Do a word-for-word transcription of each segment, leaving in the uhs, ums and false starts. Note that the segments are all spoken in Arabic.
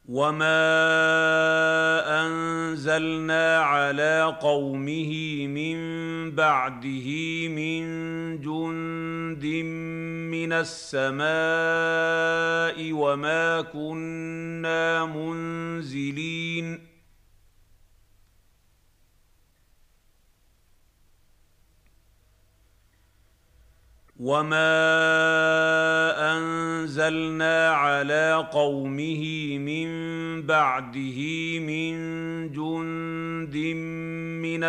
وما أنزلنا على قومه من بعده من جند من السماء وما كنا منزلين وما أنزلنا على قومه من بعده من جند من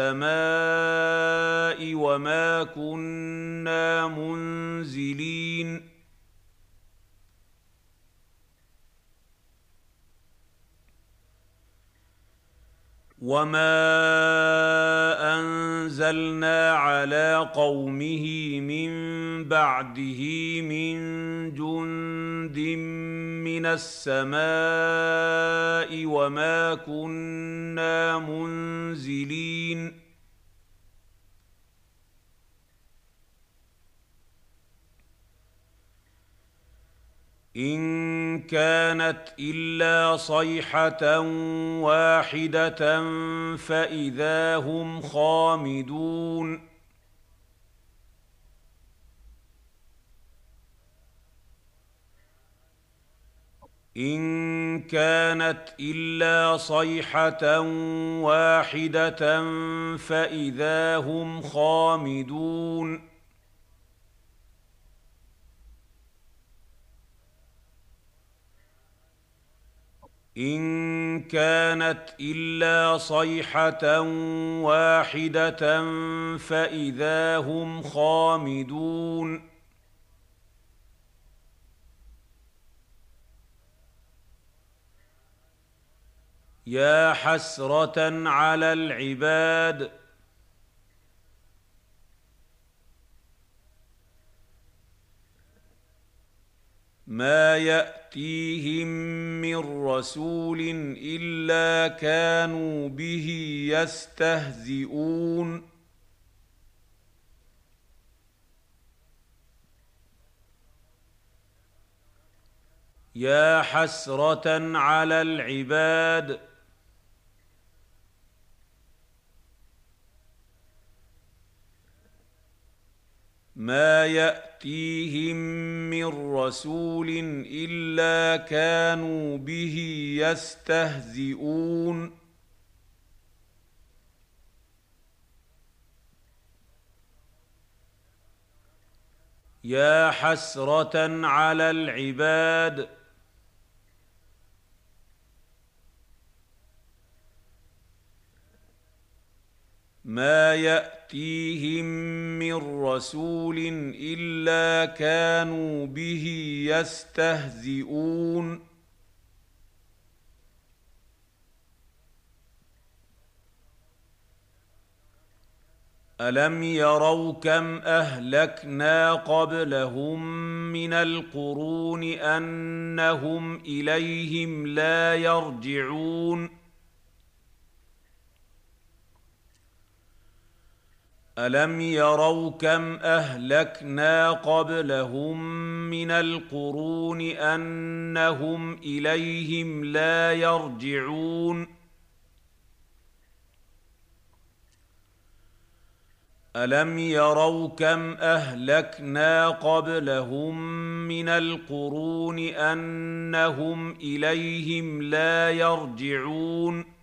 السماء وما كنا منزلين وما أنزلنا على قومه من بعده من جند من السماء وما كنا منزلين إن كانت إلا صيحة واحدة فإذا هم خامدون إن كانت إلا صيحة واحدة فإذا هم خامدون إن كانت إلا صيحة واحدة فإذا هم خامدون يا حسرة على العباد ما يأتيهم من رسول إلا كانوا به يستهزئون يا حسرة على العباد ما يأتيهم من رسول إلا كانوا به يستهزئون يا حسرة على العباد ما يأتيهم من رسول إلا كانوا به يستهزئون ألم يروا كم أهلكنا قبلهم من القرون أنهم إليهم لا يرجعون ألم يروا كم أهلكنا قبلهم من القرون أنهم إليهم لا يرجعون ألم يروا كم أهلكنا قبلهم من القرون أنهم إليهم لا يرجعون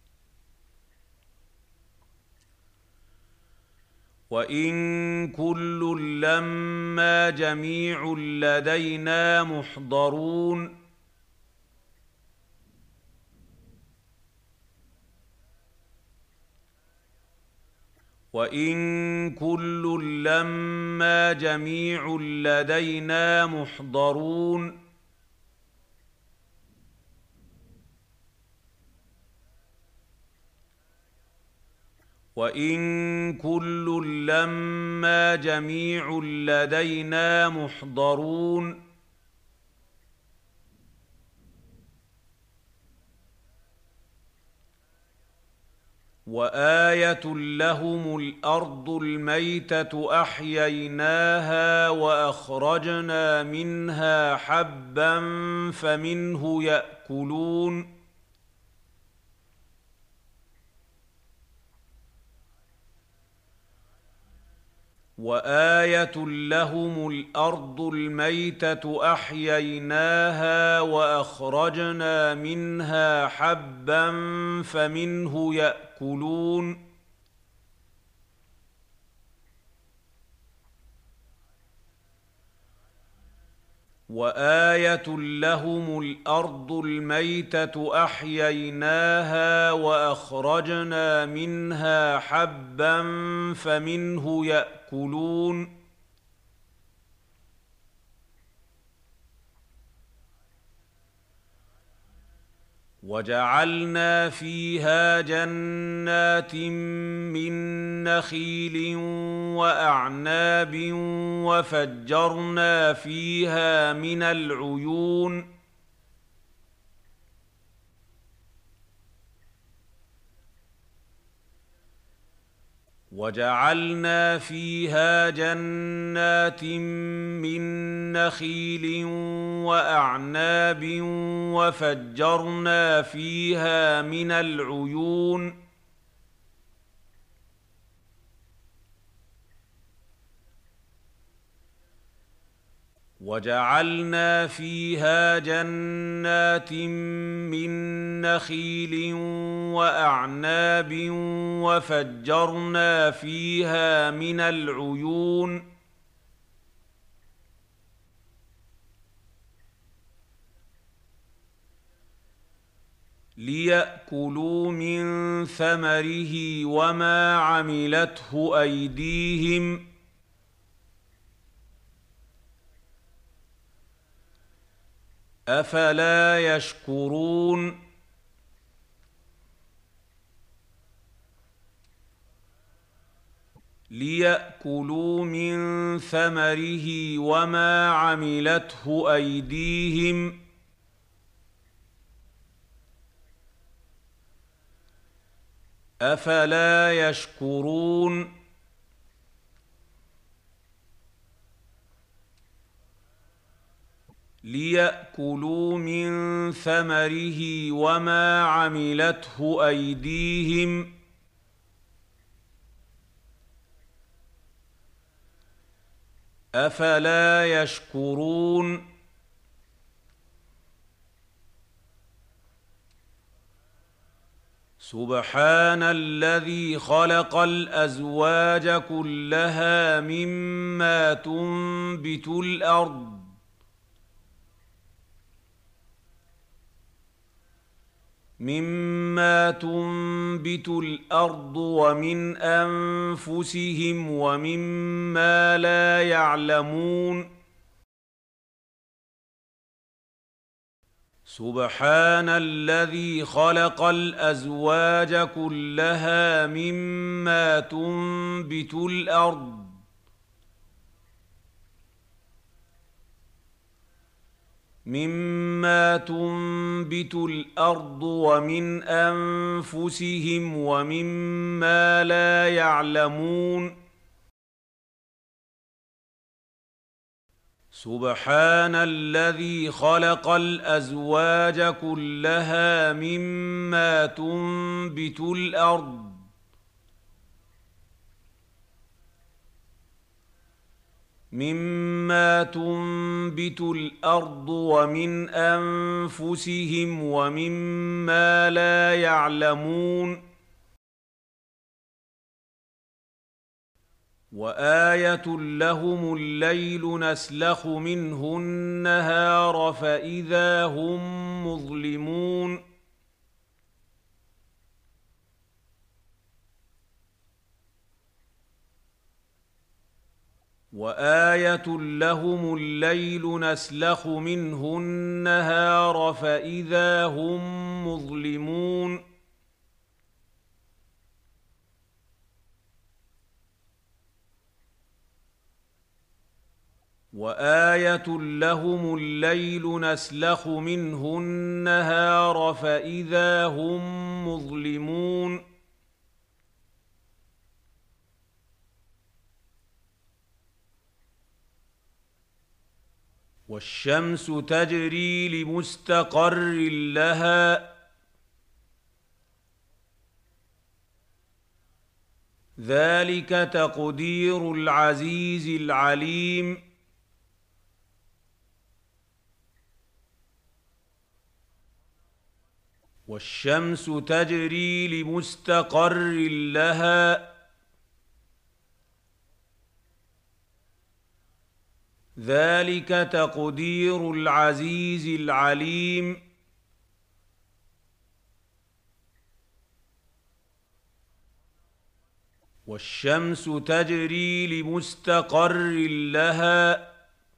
وإن كل لما جميع لدينا محضرون وإن كل لما جميع لدينا محضرون وإن كل لما جميع لدينا محضرون وآية لهم الأرض الميتة أحييناها وأخرجنا منها حبا فمنه يأكلون وآية لهم الأرض الميتة أحييناها وأخرجنا منها حبا فمنه يأكلون وآية لهم الأرض الميتة أحييناها وأخرجنا منها حبا فمنه يأكلون وجعلنا فيها جنات من نخيل وأعناب وفجرنا فيها من العيون وجعلنا فيها جنات من نخيل وأعناب وفجرنا فيها من العيون وجعلنا فيها جنات من نخيل وأعناب وفجرنا فيها من العيون ليأكلوا من ثمره وما عملته أيديهم أفلا يشكرون ليأكلوا من ثمره وما عملته أيديهم أفلا يشكرون ليأكلوا من ثمره وما عملته أيديهم أفلا يشكرون سبحان الذي خلق الأزواج كلها مما تنبت الأرض مما تنبت الأرض ومن أنفسهم ومما لا يعلمون سبحان الذي خلق الأزواج كلها مما تنبت الأرض مما تنبت الأرض ومن أنفسهم ومما لا يعلمون سبحان الذي خلق الأزواج كلها مما تنبت الأرض مما تنبت الأرض ومن أنفسهم ومما لا يعلمون وآية لهم الليل نسلخ منه النهار فإذا هم مظلمون وآية لهم الليل نسلخ منه النهار فإذا هم مظلمون وآية لهم الليل نسلخ منه النهار فإذا هم مظلمون وآية لهم الليل نسلخ منه النهار فإذا هم مظلمون وآية لهم الليل نسلخ منه النهار فإذا هم مظلمون وآية لهم الليل نسلخ منه النهار فإذا هم مظلمون وآية لهم الليل نسلخ منه النهار فإذا هم مظلمون وآية لهم الليل نسلخ منه النهار فإذا هم مظلمون وآية لهم الليل نسلخ منه النهار فإذا هم مظلمون وآية لهم الليل نسلخ منه النهار فإذا هم مظلمون وآية لهم الليل نسلخ منه النهار فإذا هم مظلمون والشمس تجري لمستقر لها ذلك تقدير العزيز العليم والشمس تجري لمستقر لها ذلك تقدير العزيز العليم والشمس تجري لمستقر لها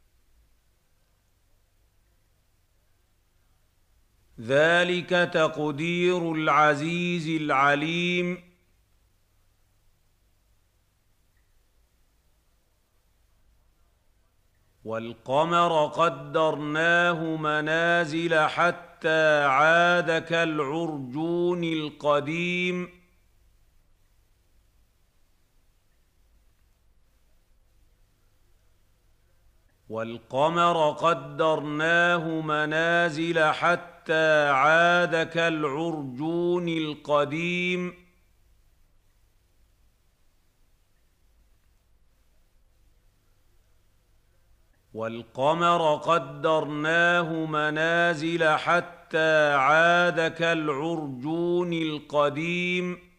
ذلك تقدير العزيز العليم والقمر قدرناه منازل حتى عاد كالعرجون القديم والقمر قدرناه منازل حتى عاد كالعرجون القديم والقمر قدرناه منازل حتى عاد كالعرجون القديم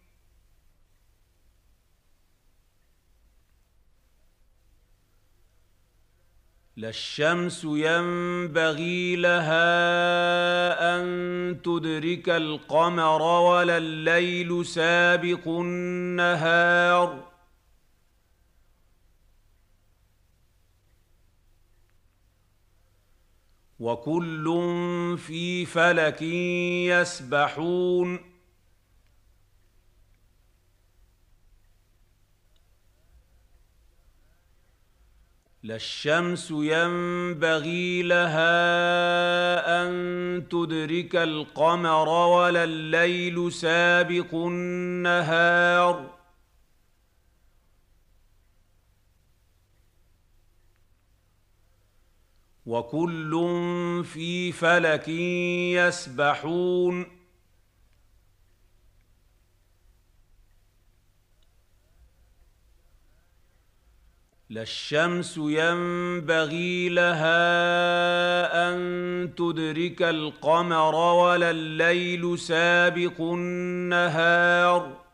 لا الشمس ينبغي لها أن تدرك القمر ولا الليل سابق النهار وكل في فلك يسبحون لا الشمس ينبغي لها أن تدرك القمر ولا الليل سابق النهار وكل في فلك يسبحون لا الشمس ينبغي لها أن تدرك القمر ولا الليل سابق النهار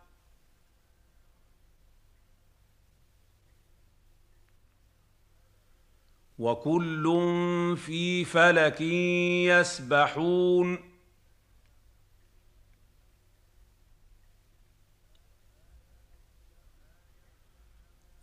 وكل في فلك يسبحون